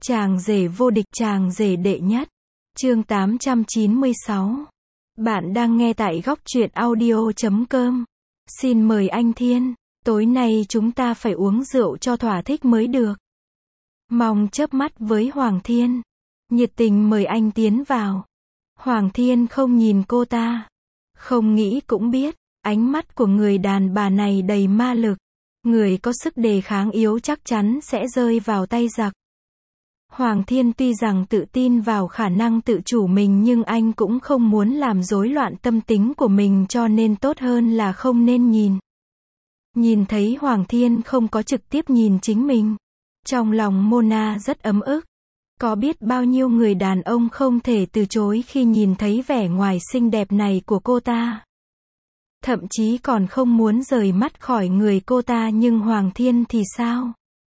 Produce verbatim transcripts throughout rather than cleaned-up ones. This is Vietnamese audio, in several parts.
Chàng rể vô địch, chàng rể đệ nhất. Chương tám trăm chín mươi sáu. Bạn đang nghe tại góc truyện audio chấm com. Xin mời anh Thiên, tối nay chúng ta phải uống rượu cho thỏa thích mới được. Mong chớp mắt với Hoàng Thiên, nhiệt tình mời anh tiến vào. Hoàng Thiên không nhìn cô ta, không nghĩ cũng biết, ánh mắt của người đàn bà này đầy ma lực. Người có sức đề kháng yếu chắc chắn sẽ rơi vào tay giặc. Hoàng Thiên tuy rằng tự tin vào khả năng tự chủ mình nhưng anh cũng không muốn làm rối loạn tâm tính của mình, cho nên tốt hơn là không nên nhìn. Nhìn thấy Hoàng Thiên không có trực tiếp nhìn chính mình, trong lòng Mona rất ấm ức. Có biết bao nhiêu người đàn ông không thể từ chối khi nhìn thấy vẻ ngoài xinh đẹp này của cô ta. Thậm chí còn không muốn rời mắt khỏi người cô ta, nhưng Hoàng Thiên thì sao?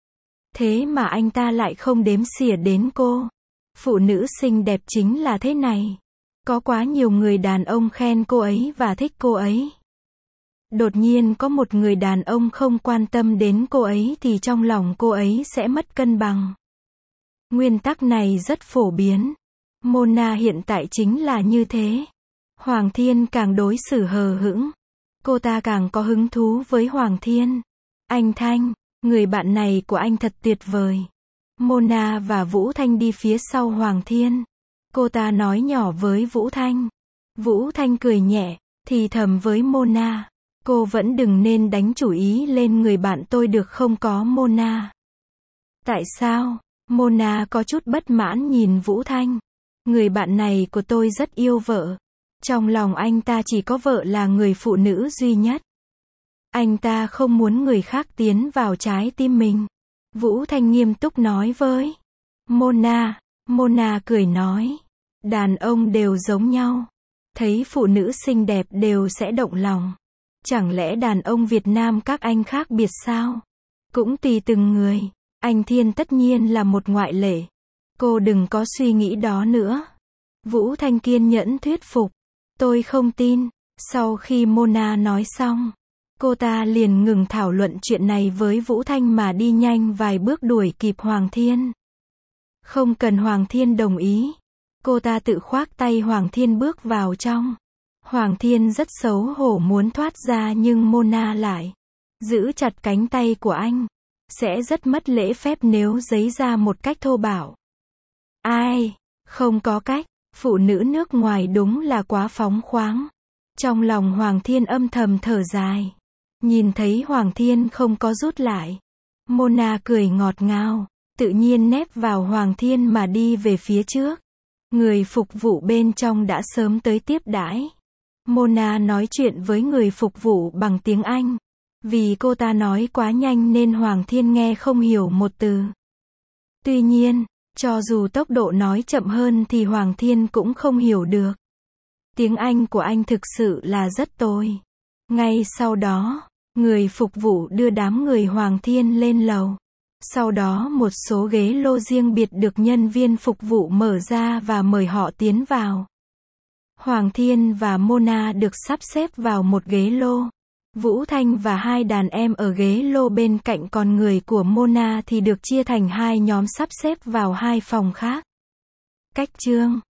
Thế mà anh ta lại không đếm xỉa đến cô. Phụ nữ xinh đẹp chính là thế này. Có quá nhiều người đàn ông khen cô ấy và thích cô ấy. Đột nhiên có một người đàn ông không quan tâm đến cô ấy thì trong lòng cô ấy sẽ mất cân bằng. Nguyên tắc này rất phổ biến. Mona hiện tại chính là như thế. Hoàng Thiên càng đối xử hờ hững, cô ta càng có hứng thú với Hoàng Thiên. Anh Thanh, người bạn này của anh thật tuyệt vời. Mona và Vũ Thanh đi phía sau Hoàng Thiên. Cô ta nói nhỏ với Vũ Thanh. Vũ Thanh cười nhẹ, thì thầm với Mona. Cô vẫn đừng nên đánh chủ ý lên người bạn tôi được không có Mona. Tại sao? Mona có chút bất mãn nhìn Vũ Thanh. Người bạn này của tôi rất yêu vợ. Trong lòng anh ta chỉ có vợ là người phụ nữ duy nhất. Anh ta không muốn người khác tiến vào trái tim mình. Vũ Thanh nghiêm túc nói với Mona. Mona cười nói. Đàn ông đều giống nhau. Thấy phụ nữ xinh đẹp đều sẽ động lòng. Chẳng lẽ đàn ông Việt Nam các anh khác biệt sao? Cũng tùy từng người. Anh Thiên tất nhiên là một ngoại lệ. Cô đừng có suy nghĩ đó nữa. Vũ Thanh kiên nhẫn thuyết phục. Tôi không tin. Sau khi Mona nói xong, cô ta liền ngừng thảo luận chuyện này với Vũ Thanh mà đi nhanh vài bước đuổi kịp Hoàng Thiên. Không cần Hoàng Thiên đồng ý, cô ta tự khoác tay Hoàng Thiên bước vào trong. Hoàng Thiên rất xấu hổ muốn thoát ra nhưng Mona lại giữ chặt cánh tay của anh. Sẽ rất mất lễ phép nếu giấy ra một cách thô bạo. Ai? Không có cách. Phụ nữ nước ngoài đúng là quá phóng khoáng. Trong lòng Hoàng Thiên âm thầm thở dài. Nhìn thấy Hoàng Thiên không có rút lại, Mona cười ngọt ngào, tự nhiên nép vào Hoàng Thiên mà đi về phía trước. Người phục vụ bên trong đã sớm tới tiếp đãi. Mona nói chuyện với người phục vụ bằng tiếng Anh. Vì cô ta nói quá nhanh nên Hoàng Thiên nghe không hiểu một từ. Tuy nhiên, cho dù tốc độ nói chậm hơn thì Hoàng Thiên cũng không hiểu được. Tiếng Anh của anh thực sự là rất tồi. Ngay sau đó, người phục vụ đưa đám người Hoàng Thiên lên lầu. Sau đó một số ghế lô riêng biệt được nhân viên phục vụ mở ra và mời họ tiến vào. Hoàng Thiên và Mona được sắp xếp vào một ghế lô. Vũ Thanh và hai đàn em ở ghế lô bên cạnh, còn người của Mona thì được chia thành hai nhóm sắp xếp vào hai phòng khác. Cách chương